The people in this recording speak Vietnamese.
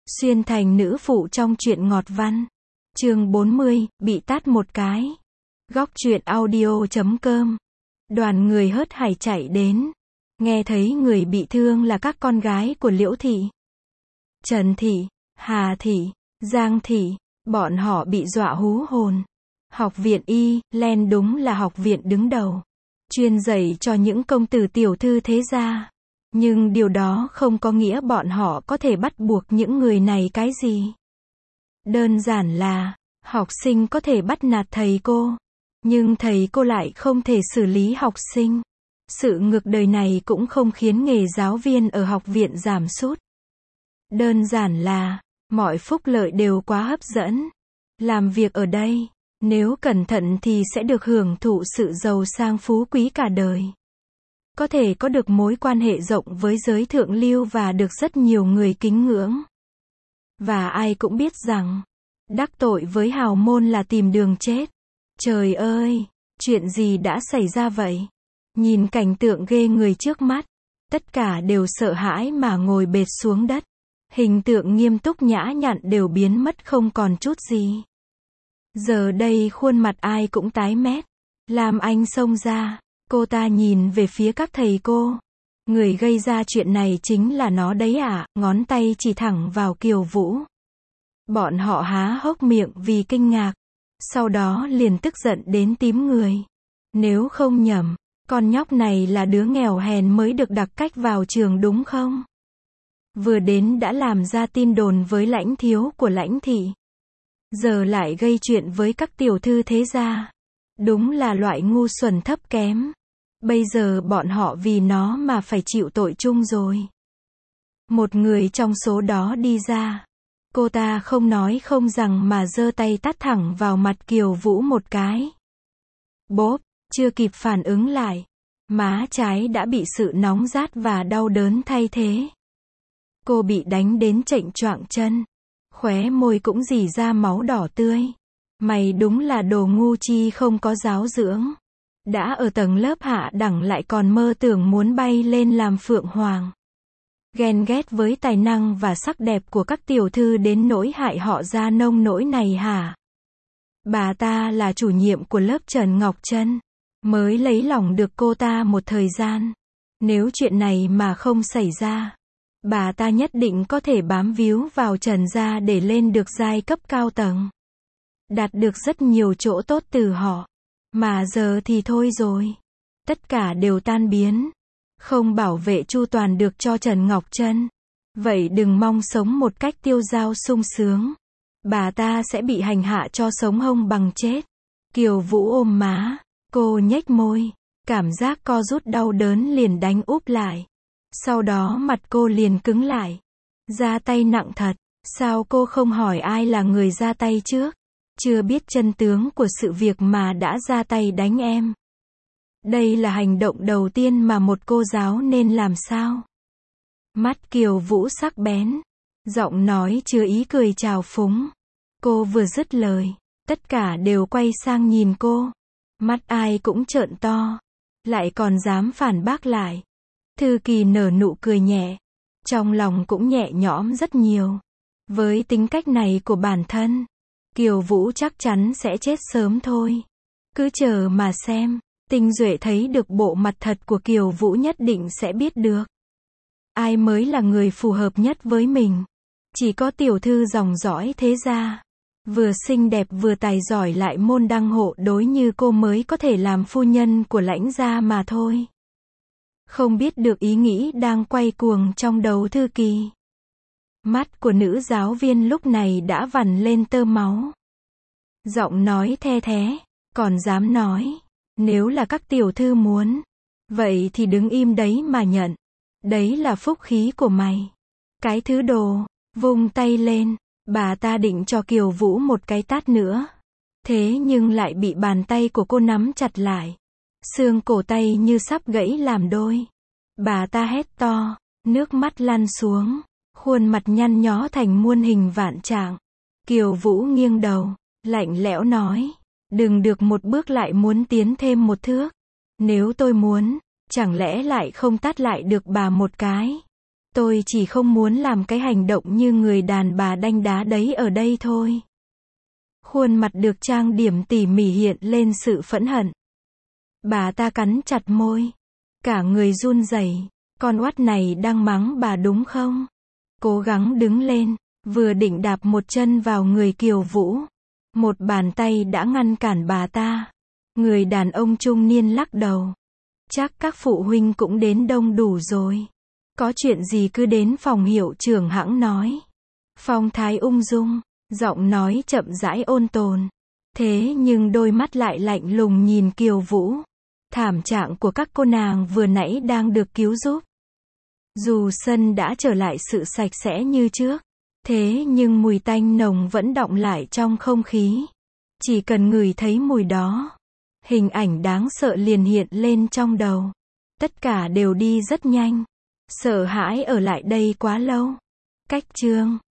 Xuyên thành nữ phụ trong truyện ngọt văn. Chương 40, bị tát một cái. Góc truyện audio.com. Đoàn người hớt hải chạy đến. Nghe thấy người bị thương là các con gái của Liễu Thị, Trần Thị, Hà Thị, Giang Thị. Bọn họ bị dọa hú hồn. Học viện Y, Len đúng là học viện đứng đầu, chuyên dạy cho những công tử tiểu thư thế gia. Nhưng điều đó không có nghĩa bọn họ có thể bắt buộc những người này cái gì. Đơn giản là, học sinh có thể bắt nạt thầy cô, nhưng thầy cô lại không thể xử lý học sinh. Sự ngược đời này cũng không khiến nghề giáo viên ở học viện giảm sút. Đơn giản là, mọi phúc lợi đều quá hấp dẫn. Làm việc ở đây, nếu cẩn thận thì sẽ được hưởng thụ sự giàu sang phú quý cả đời. Có thể có được mối quan hệ rộng với giới thượng lưu và được rất nhiều người kính ngưỡng. Và ai cũng biết rằng, đắc tội với hào môn là tìm đường chết. Trời ơi, chuyện gì đã xảy ra vậy? Nhìn cảnh tượng ghê người trước mắt, tất cả đều sợ hãi mà ngồi bệt xuống đất. Hình tượng nghiêm túc nhã nhặn đều biến mất không còn chút gì. Giờ đây khuôn mặt ai cũng tái mét. Lam Anh xông ra, cô ta nhìn về phía các thầy cô. Người gây ra chuyện này chính là nó đấy à, ngón tay chỉ thẳng vào Kiều Vũ. Bọn họ há hốc miệng vì kinh ngạc, sau đó liền tức giận đến tím người. Nếu không nhầm, con nhóc này là đứa nghèo hèn mới được đặc cách vào trường đúng không? Vừa đến đã làm ra tin đồn với lãnh thiếu của lãnh thị, giờ lại gây chuyện với các tiểu thư thế gia. Đúng là loại ngu xuẩn thấp kém. Bây giờ bọn họ vì nó mà phải chịu tội chung rồi. Một người trong số đó đi ra. Cô ta không nói không rằng mà giơ tay tát thẳng vào mặt Kiều Vũ một cái. Bốp, chưa kịp phản ứng lại, má trái đã bị sự nóng rát và đau đớn thay thế. Cô bị đánh đến chệch choạng chân, khóe môi cũng rỉ ra máu đỏ tươi. Mày đúng là đồ ngu chi không có giáo dưỡng. Đã ở tầng lớp hạ đẳng lại còn mơ tưởng muốn bay lên làm phượng hoàng. Ghen ghét với tài năng và sắc đẹp của các tiểu thư đến nỗi hại họ ra nông nỗi này hả? Bà ta là chủ nhiệm của lớp Trần Ngọc Trân, mới lấy lòng được cô ta một thời gian. Nếu chuyện này mà không xảy ra, bà ta nhất định có thể bám víu vào Trần gia để lên được giai cấp cao tầng, đạt được rất nhiều chỗ tốt từ họ. Mà giờ thì thôi rồi. Tất cả đều tan biến. Không bảo vệ chu toàn được cho Trần Ngọc Trân. Vậy đừng mong sống một cách tiêu dao sung sướng. Bà ta sẽ bị hành hạ cho sống hông bằng chết. Kiều Vũ ôm má. Cô nhếch môi. Cảm giác co rút đau đớn liền đánh úp lại. Sau đó mặt cô liền cứng lại. Ra tay nặng thật. Sao cô không hỏi ai là người ra tay trước? Chưa biết chân tướng của sự việc mà đã ra tay đánh em. Đây là hành động đầu tiên mà một cô giáo nên làm sao? Mắt Kiều Vũ sắc bén, giọng nói chứa ý cười trào phúng. Cô vừa dứt lời, tất cả đều quay sang nhìn cô. Mắt ai cũng trợn to, lại còn dám phản bác lại. Thư Kỳ nở nụ cười nhẹ, trong lòng cũng nhẹ nhõm rất nhiều. Với tính cách này của bản thân, Kiều Vũ chắc chắn sẽ chết sớm thôi. Cứ chờ mà xem. Tinh Duệ thấy được bộ mặt thật của Kiều Vũ nhất định sẽ biết được ai mới là người phù hợp nhất với mình. Chỉ có tiểu thư dòng dõi thế gia, vừa xinh đẹp vừa tài giỏi lại môn đăng hộ đối như cô mới có thể làm phu nhân của lãnh gia mà thôi. Không biết được ý nghĩ đang quay cuồng trong đầu Thư Kỳ. Mắt của nữ giáo viên lúc này đã vằn lên tơ máu. Giọng nói the thé, còn dám nói. Nếu là các tiểu thư muốn, vậy thì đứng im đấy mà nhận. Đấy là phúc khí của mày. Cái thứ đồ, vung tay lên, bà ta định cho Kiều Vũ một cái tát nữa. Thế nhưng lại bị bàn tay của cô nắm chặt lại. Xương cổ tay như sắp gãy làm đôi. Bà ta hét to, nước mắt lăn xuống, khuôn mặt nhăn nhó thành muôn hình vạn trạng. Kiều Vũ nghiêng đầu, lạnh lẽo nói. Đừng được một bước lại muốn tiến thêm một thước. Nếu tôi muốn, chẳng lẽ lại không tát lại được bà một cái? Tôi chỉ không muốn làm cái hành động như người đàn bà đanh đá đấy ở đây thôi. Khuôn mặt được trang điểm tỉ mỉ hiện lên sự phẫn hận. Bà ta cắn chặt môi. Cả người run rẩy. Con oắt này đang mắng bà đúng không? Cố gắng đứng lên. Vừa định đạp một chân vào người Kiều Vũ. Một bàn tay đã ngăn cản bà ta. Người đàn ông trung niên lắc đầu. Chắc các phụ huynh cũng đến đông đủ rồi. Có chuyện gì cứ đến phòng hiệu trưởng hẵng nói. Phong thái ung dung, giọng nói chậm rãi ôn tồn. Thế nhưng đôi mắt lại lạnh lùng nhìn Kiều Vũ. Thảm trạng của các cô nàng vừa nãy đang được cứu giúp. Dù sân đã trở lại sự sạch sẽ như trước, thế nhưng mùi tanh nồng vẫn đọng lại trong không khí. Chỉ cần ngửi thấy mùi đó, hình ảnh đáng sợ liền hiện lên trong đầu. Tất cả đều đi rất nhanh. Sợ hãi ở lại đây quá lâu. Cách chương